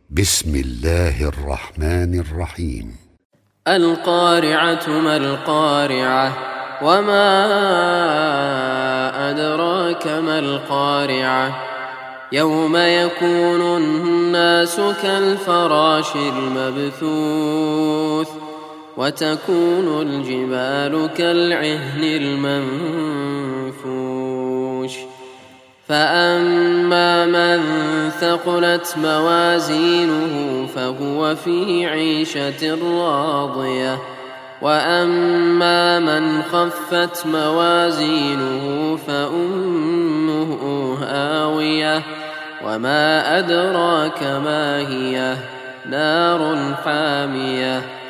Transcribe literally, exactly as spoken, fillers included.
بسم الله الرحمن الرحيم. القارعة ما القارعة وما أدراك ما القارعة يوم يكون الناس كالفراش المبثوث وتكون الجبال كالعهن المنفوش فأما من ثقلت موازينه فهو في عيشة راضية وأما من خفت موازينه فأمه هاوية وما أدراك ما هي نار حامية